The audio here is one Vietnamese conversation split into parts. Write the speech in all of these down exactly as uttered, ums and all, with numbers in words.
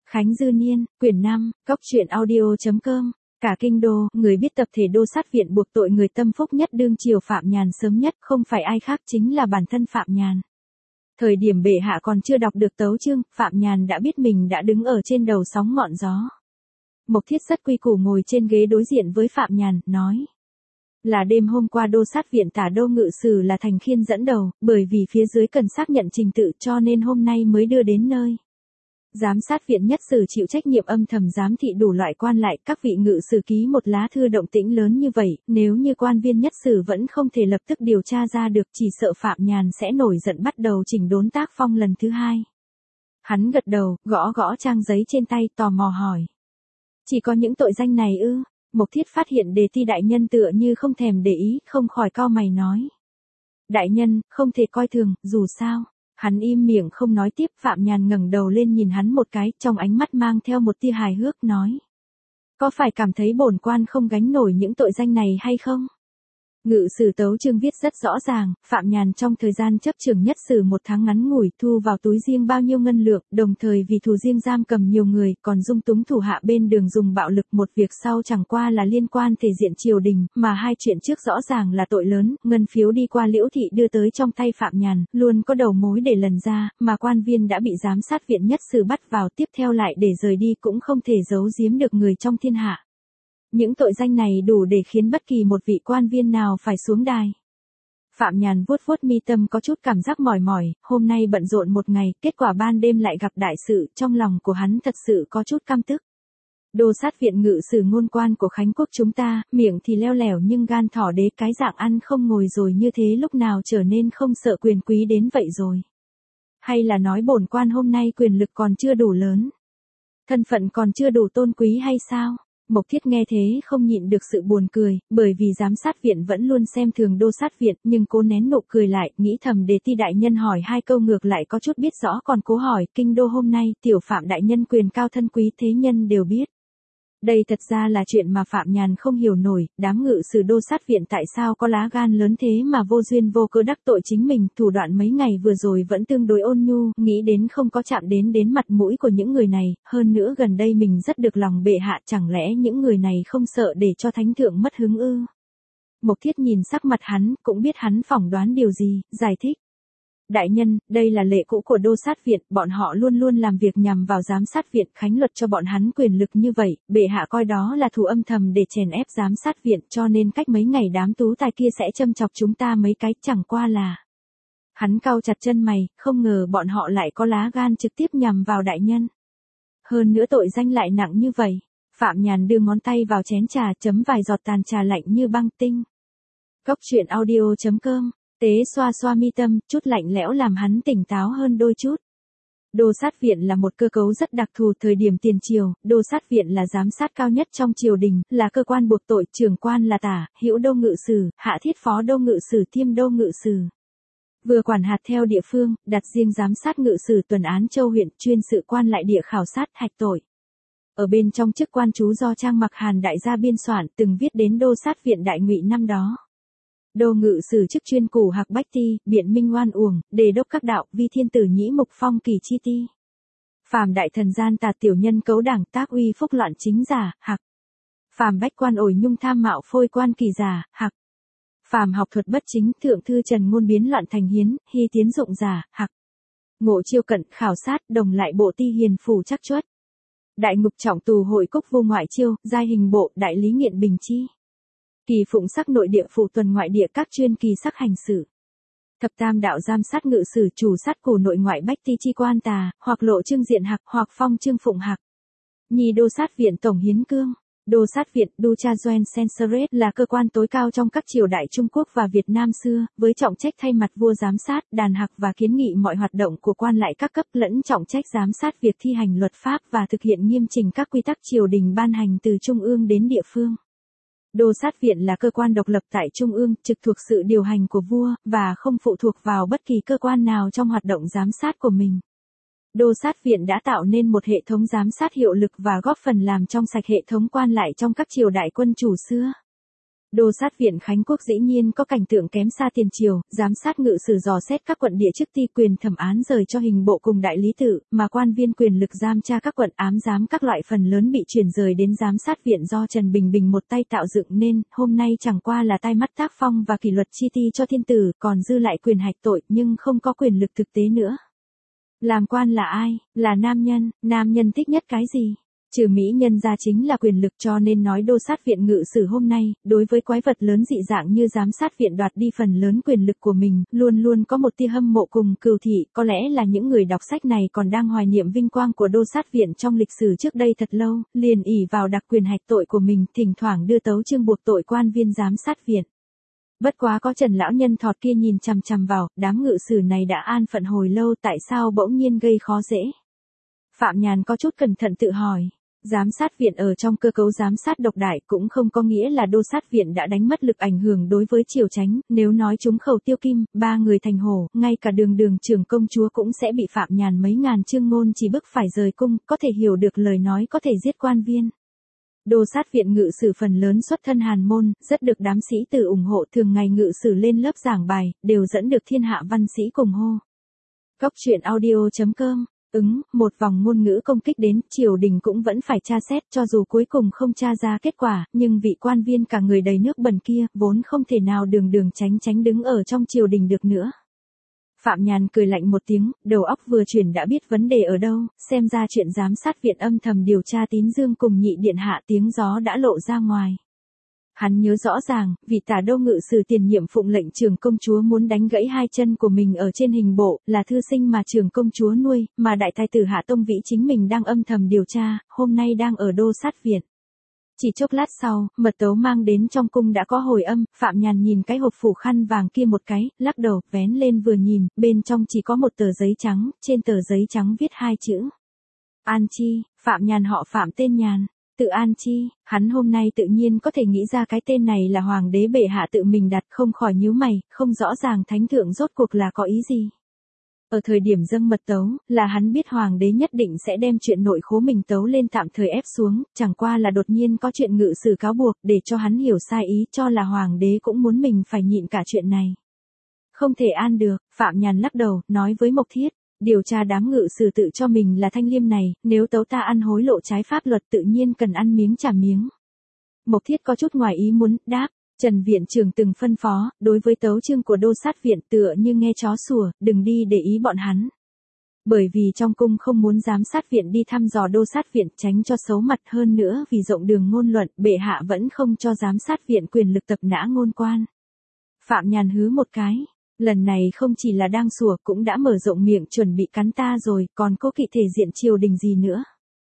Khánh Dư Niên, quyển năm, cốc truyện audio chấm com. Cả kinh đô, người biết tập thể Đô Sát Viện buộc tội người tâm phúc nhất đương triều Phạm Nhàn sớm nhất không phải ai khác chính là bản thân Phạm Nhàn. Thời điểm bệ hạ còn chưa đọc được tấu chương, Phạm Nhàn đã biết mình đã đứng ở trên đầu sóng ngọn gió. Mộc Thiết rất quy củ ngồi trên ghế đối diện với Phạm Nhàn, nói. Là đêm hôm qua Đô Sát Viện Tả Đô Ngự Sử là Thành Khiên dẫn đầu, bởi vì phía dưới cần xác nhận trình tự cho nên hôm nay mới đưa đến nơi. Giám sát viện nhất sử chịu trách nhiệm âm thầm giám thị đủ loại quan lại, các vị ngự sử ký một lá thư động tĩnh lớn như vậy, nếu như quan viên nhất sử vẫn không thể lập tức điều tra ra được, chỉ sợ Phạm Nhàn sẽ nổi giận bắt đầu chỉnh đốn tác phong lần thứ hai. Hắn gật đầu, gõ gõ trang giấy trên tay, tò mò hỏi. Chỉ có những tội danh này ư? Mộc Thiết phát hiện đề thi đại nhân tựa như không thèm để ý, không khỏi cau mày nói. Đại nhân, không thể coi thường, dù sao. Hắn im miệng không nói tiếp. Phạm Nhàn ngẩng đầu lên nhìn hắn một cái, trong ánh mắt mang theo một tia hài hước, nói. Có phải cảm thấy bổn quan không gánh nổi những tội danh này hay không? Ngự sử tấu chương viết rất rõ ràng, Phạm Nhàn trong thời gian chấp trưởng nhất sử một tháng ngắn ngủi thu vào túi riêng bao nhiêu ngân lượng, đồng thời vì thù riêng giam cầm nhiều người, còn dung túng thủ hạ bên đường dùng bạo lực, một việc sau chẳng qua là liên quan thể diện triều đình, mà hai chuyện trước rõ ràng là tội lớn, ngân phiếu đi qua Liễu thị đưa tới trong tay Phạm Nhàn, luôn có đầu mối để lần ra, mà quan viên đã bị giám sát viện nhất sử bắt vào, tiếp theo lại để rời đi cũng không thể giấu giếm được người trong thiên hạ. Những tội danh này đủ để khiến bất kỳ một vị quan viên nào phải xuống đài. Phạm Nhàn vuốt vuốt mi tâm có chút cảm giác mỏi mỏi, hôm nay bận rộn một ngày, kết quả ban đêm lại gặp đại sự, trong lòng của hắn thật sự có chút căm tức. Đô Sát Viện ngự sử ngôn quan của Khánh Quốc chúng ta, miệng thì leo lẻo nhưng gan thỏ đế, cái dạng ăn không ngồi rồi như thế lúc nào trở nên không sợ quyền quý đến vậy rồi. Hay là nói bổn quan hôm nay quyền lực còn chưa đủ lớn, thân phận còn chưa đủ tôn quý hay sao? Mộc Thiết nghe thế không nhịn được sự buồn cười, bởi vì giám sát viện vẫn luôn xem thường Đô Sát Viện, nhưng cố nén nụ cười lại, nghĩ thầm đề thi đại nhân hỏi hai câu ngược lại có chút biết rõ còn cố hỏi, kinh đô hôm nay, tiểu Phạm đại nhân quyền cao thân quý thế nhân đều biết. Đây thật ra là chuyện mà Phạm Nhàn không hiểu nổi, đám ngự sử Đô Sát Viện tại sao có lá gan lớn thế mà vô duyên vô cớ đắc tội chính mình, thủ đoạn mấy ngày vừa rồi vẫn tương đối ôn nhu, nghĩ đến không có chạm đến đến mặt mũi của những người này, hơn nữa gần đây mình rất được lòng bệ hạ, chẳng lẽ những người này không sợ để cho thánh thượng mất hứng ư? Mộc Thiết nhìn sắc mặt hắn, cũng biết hắn phỏng đoán điều gì, giải thích. Đại nhân, đây là lệ cũ của Đô Sát Viện, bọn họ luôn luôn làm việc nhằm vào giám sát viện, khánh luật cho bọn hắn quyền lực như vậy, bệ hạ coi đó là thủ âm thầm để chèn ép giám sát viện, cho nên cách mấy ngày đám tú tài kia sẽ châm chọc chúng ta mấy cái, chẳng qua là. Hắn cau chặt chân mày, không ngờ bọn họ lại có lá gan trực tiếp nhằm vào đại nhân. Hơn nữa tội danh lại nặng như vậy. Phạm Nhàn đưa ngón tay vào chén trà, chấm vài giọt tàn trà lạnh như băng tinh. Cốc truyện audio chấm com. Tế xoa xoa mi tâm, chút lạnh lẽo làm hắn tỉnh táo hơn đôi chút. Đô Sát Viện là một cơ cấu rất đặc thù thời điểm tiền triều, Đô Sát Viện là giám sát cao nhất trong triều đình, là cơ quan buộc tội, trưởng quan là Tả, Hữu Đô Ngự Sử, Hạ Thiết Phó Đô Ngự Sử, Thiêm Đô Ngự Sử. Vừa quản hạt theo địa phương, đặt riêng giám sát ngự sử tuần án châu huyện, chuyên sự quan lại địa khảo sát, hạch tội. Ở bên trong chức quan chú do Trang Mặc Hàn đại gia biên soạn, từng viết đến Đô Sát Viện đại ngụy năm đó. Đô ngự sử chức chuyên củ hạc bách ti, biện minh oan uổng, đề đốc các đạo, vi thiên tử nhĩ mục phong kỳ chi ti. Phàm đại thần gian tà tiểu nhân cấu đảng tác uy phúc loạn chính giả, hạc. Phàm bách quan ổi nhung tham mạo phôi quan kỳ giả, hạc. Phàm học thuật bất chính, thượng thư trần ngôn biến loạn thành hiến, hy tiến dụng giả, hạc. Ngộ chiêu cận, khảo sát, đồng lại bộ ti hiền phủ chắc chuất. Đại ngục trọng tù hội cúc vô ngoại chiêu, giai hình bộ, đại lý nghiện bình chi. Kỳ phụng sắc nội địa phụ tuần ngoại địa các chuyên kỳ sắc hành xử. Thập tam đạo giám sát ngự sử chủ sát củ nội ngoại bách ti chi quan tà, hoặc lộ trương diện hạc, hoặc phong trương phụng hạc. Nhì Đô Sát Viện tổng hiến cương. Đô Sát Viện, Ducha Doen Censoret là cơ quan tối cao trong các triều đại Trung Quốc và Việt Nam xưa, với trọng trách thay mặt vua giám sát, đàn hạc và kiến nghị mọi hoạt động của quan lại các cấp, lẫn trọng trách giám sát việc thi hành luật pháp và thực hiện nghiêm chỉnh các quy tắc triều đình ban hành từ Trung ương đến địa phương. Đô Sát Viện là cơ quan độc lập tại Trung ương, trực thuộc sự điều hành của vua, và không phụ thuộc vào bất kỳ cơ quan nào trong hoạt động giám sát của mình. Đô Sát Viện đã tạo nên một hệ thống giám sát hiệu lực và góp phần làm trong sạch hệ thống quan lại trong các triều đại quân chủ xưa. Đô sát viện Khánh Quốc dĩ nhiên có cảnh tượng kém xa tiền triều, giám sát ngự sử dò xét các quận địa chức ti quyền thẩm án rời cho hình bộ cùng đại lý tự, mà quan viên quyền lực giam tra các quận ám giám các loại phần lớn bị chuyển rời đến giám sát viện do Trần Bình Bình một tay tạo dựng nên, hôm nay chẳng qua là tai mắt tác phong và kỷ luật chi ti cho thiên tử, còn dư lại quyền hạch tội nhưng không có quyền lực thực tế nữa. Làm quan là ai? Là nam nhân, nam nhân thích nhất cái gì? Trừ mỹ nhân ra chính là quyền lực, cho nên nói đô sát viện ngự sử hôm nay, đối với quái vật lớn dị dạng như giám sát viện đoạt đi phần lớn quyền lực của mình, luôn luôn có một tia hâm mộ cùng cừu thị, có lẽ là những người đọc sách này còn đang hoài niệm vinh quang của đô sát viện trong lịch sử trước đây thật lâu, liền ỷ vào đặc quyền hạch tội của mình, thỉnh thoảng đưa tấu chương buộc tội quan viên giám sát viện. Bất quá có Trần lão nhân thọt kia nhìn chằm chằm vào, đám ngự sử này đã an phận hồi lâu tại sao bỗng nhiên gây khó dễ. Phạm Nhàn có chút cẩn thận tự hỏi. Giám sát viện ở trong cơ cấu giám sát độc đại cũng không có nghĩa là đô sát viện đã đánh mất lực ảnh hưởng đối với triều chánh, nếu nói chúng khẩu tiêu kim, ba người thành hổ, ngay cả đường đường trưởng công chúa cũng sẽ bị Phạm Nhàn mấy ngàn chương ngôn chỉ bức phải rời cung, có thể hiểu được lời nói có thể giết quan viên. Đô sát viện ngự sử phần lớn xuất thân hàn môn, rất được đám sĩ tử ủng hộ, thường ngày ngự sử lên lớp giảng bài, đều dẫn được thiên hạ văn sĩ cùng hô. Cóc truyện audio chấm com. Ứng, một vòng ngôn ngữ công kích đến, triều đình cũng vẫn phải tra xét, cho dù cuối cùng không tra ra kết quả, nhưng vị quan viên cả người đầy nước bẩn kia, vốn không thể nào đường đường tránh tránh đứng ở trong triều đình được nữa. Phạm Nhàn cười lạnh một tiếng, đầu óc vừa chuyển đã biết vấn đề ở đâu, xem ra chuyện giám sát viện âm thầm điều tra Tín Dương cùng nhị điện hạ tiếng gió đã lộ ra ngoài. Hắn nhớ rõ ràng, vị tả đô ngự sử tiền nhiệm phụng lệnh trưởng công chúa muốn đánh gãy hai chân của mình ở trên hình bộ, là thư sinh mà trưởng công chúa nuôi, mà đại thái tử Hạ Tông Vĩ chính mình đang âm thầm điều tra, hôm nay đang ở đô sát viện. Chỉ chốc lát sau, mật tấu mang đến trong cung đã có hồi âm, Phạm Nhàn nhìn cái hộp phủ khăn vàng kia một cái, lắc đầu, vén lên vừa nhìn, bên trong chỉ có một tờ giấy trắng, trên tờ giấy trắng viết hai chữ. An Chi, Phạm Nhàn họ Phạm tên Nhàn. Tự An Chi, hắn hôm nay tự nhiên có thể nghĩ ra cái tên này là hoàng đế bệ hạ tự mình đặt, không khỏi nhíu mày, không rõ ràng thánh thượng rốt cuộc là có ý gì. Ở thời điểm dâng mật tấu, là hắn biết hoàng đế nhất định sẽ đem chuyện nội khố mình tấu lên tạm thời ép xuống, chẳng qua là đột nhiên có chuyện ngự sử cáo buộc để cho hắn hiểu sai ý, cho là hoàng đế cũng muốn mình phải nhịn cả chuyện này. Không thể an được, Phạm Nhàn lắc đầu, nói với Mộc Thiết. Điều tra đám ngự sử tự cho mình là thanh liêm này, nếu tấu ta ăn hối lộ trái pháp luật tự nhiên cần ăn miếng trả miếng. Mộc Thiết có chút ngoài ý muốn, đáp, Trần viện trưởng từng phân phó, đối với tấu chương của đô sát viện tựa như nghe chó sủa, đừng đi để ý bọn hắn. Bởi vì trong cung không muốn giám sát viện đi thăm dò đô sát viện tránh cho xấu mặt, hơn nữa vì rộng đường ngôn luận, bệ hạ vẫn không cho giám sát viện quyền lực tập nã ngôn quan. Phạm Nhàn hứ một cái. Lần này không chỉ là đang sủa cũng đã mở rộng miệng chuẩn bị cắn ta rồi, còn cố kỵ thể diện triều đình gì nữa.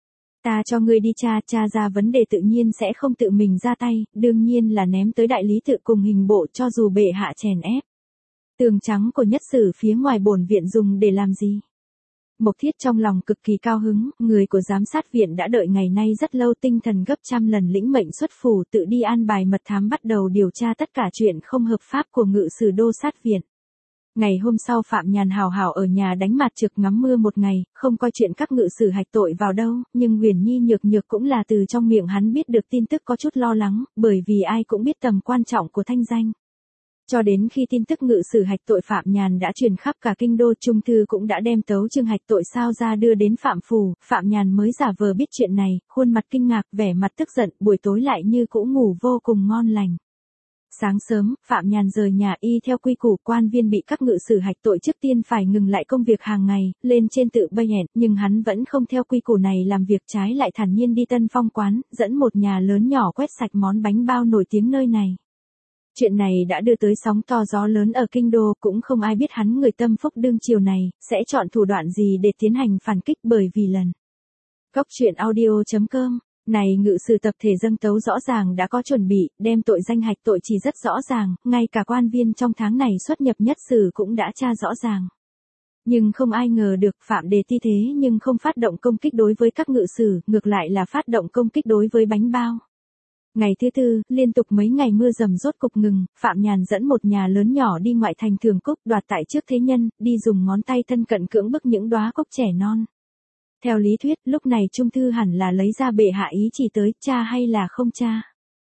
Ta cho ngươi đi tra, tra ra vấn đề tự nhiên sẽ không tự mình ra tay, đương nhiên là ném tới đại lý tự cùng hình bộ cho dù bệ hạ chèn ép. Tường trắng của nhất sử phía ngoài bổn viện dùng để làm gì? Mộc Thiết trong lòng cực kỳ cao hứng, người của giám sát viện đã đợi ngày nay rất lâu, tinh thần gấp trăm lần lĩnh mệnh xuất phủ tự đi an bài mật thám bắt đầu điều tra tất cả chuyện không hợp pháp của ngự sử đô sát viện. Ngày hôm sau Phạm Nhàn hào hào ở nhà đánh mặt trược ngắm mưa một ngày, không coi chuyện các ngự sử hạch tội vào đâu, nhưng Huyền Nhi nhược nhược cũng là từ trong miệng hắn biết được tin tức có chút lo lắng, bởi vì ai cũng biết tầm quan trọng của thanh danh. Cho đến khi tin tức ngự sử hạch tội Phạm Nhàn đã truyền khắp cả kinh đô, Trung thư cũng đã đem tấu chương hạch tội sao ra đưa đến Phạm phủ, Phạm Nhàn mới giả vờ biết chuyện này, khuôn mặt kinh ngạc, vẻ mặt tức giận, buổi tối lại như cũ ngủ vô cùng ngon lành. Sáng sớm, Phạm Nhàn rời nhà y theo quy củ, quan viên bị các ngự sử hạch tội trước tiên phải ngừng lại công việc hàng ngày, lên trên tự bay hẹn, nhưng hắn vẫn không theo quy củ này làm việc, trái lại thản nhiên đi Tân Phong quán, dẫn một nhà lớn nhỏ quét sạch món bánh bao nổi tiếng nơi này. Chuyện này đã đưa tới sóng to gió lớn ở kinh đô, cũng không ai biết hắn người tâm phúc đương triều này, sẽ chọn thủ đoạn gì để tiến hành phản kích, bởi vì lần. Cóc truyện audio chấm com. Này ngự sử tập thể dâng tấu rõ ràng đã có chuẩn bị, đem tội danh hạch tội chỉ rất rõ ràng, ngay cả quan viên trong tháng này xuất nhập nhất sử cũng đã tra rõ ràng. Nhưng không ai ngờ được Phạm đề ti thế nhưng không phát động công kích đối với các ngự sử, ngược lại là phát động công kích đối với bánh bao. Ngày thứ tư, liên tục mấy ngày mưa dầm rốt cục ngừng, Phạm Nhàn dẫn một nhà lớn nhỏ đi ngoại thành Thường Cúc, đoạt tại trước thế nhân, đi dùng ngón tay thân cận cưỡng bức những đóa cúc trẻ non. Theo lý thuyết, lúc này Trung thư hẳn là lấy ra bệ hạ ý chỉ tới, cha hay là không cha.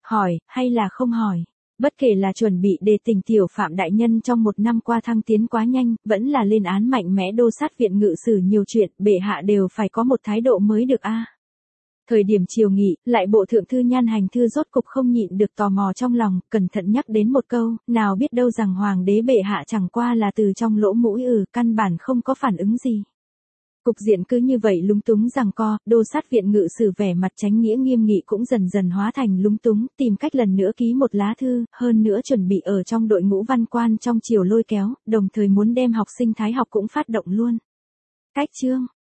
hỏi, hay là không hỏi. Bất kể là chuẩn bị đề tình tiểu phạm đại nhân trong một năm qua thăng tiến quá nhanh, vẫn là lên án mạnh mẽ đô sát viện ngự sử nhiều chuyện, bệ hạ đều phải có một thái độ mới được a. Thời điểm chiều nghỉ, lại bộ thượng thư Nhan Hành Thư rốt cục không nhịn được tò mò trong lòng, cẩn thận nhắc đến một câu, nào biết đâu rằng hoàng đế bệ hạ chẳng qua là từ trong lỗ mũi ừ, căn bản không có phản ứng gì. Cục diện cứ như vậy lúng túng giằng co, đô sát viện ngự sử vẻ mặt tránh nghĩa nghiêm nghị cũng dần dần hóa thành lúng túng, tìm cách lần nữa ký một lá thư, hơn nữa chuẩn bị ở trong đội ngũ văn quan trong triều lôi kéo, đồng thời muốn đem học sinh thái học cũng phát động luôn. Cách chương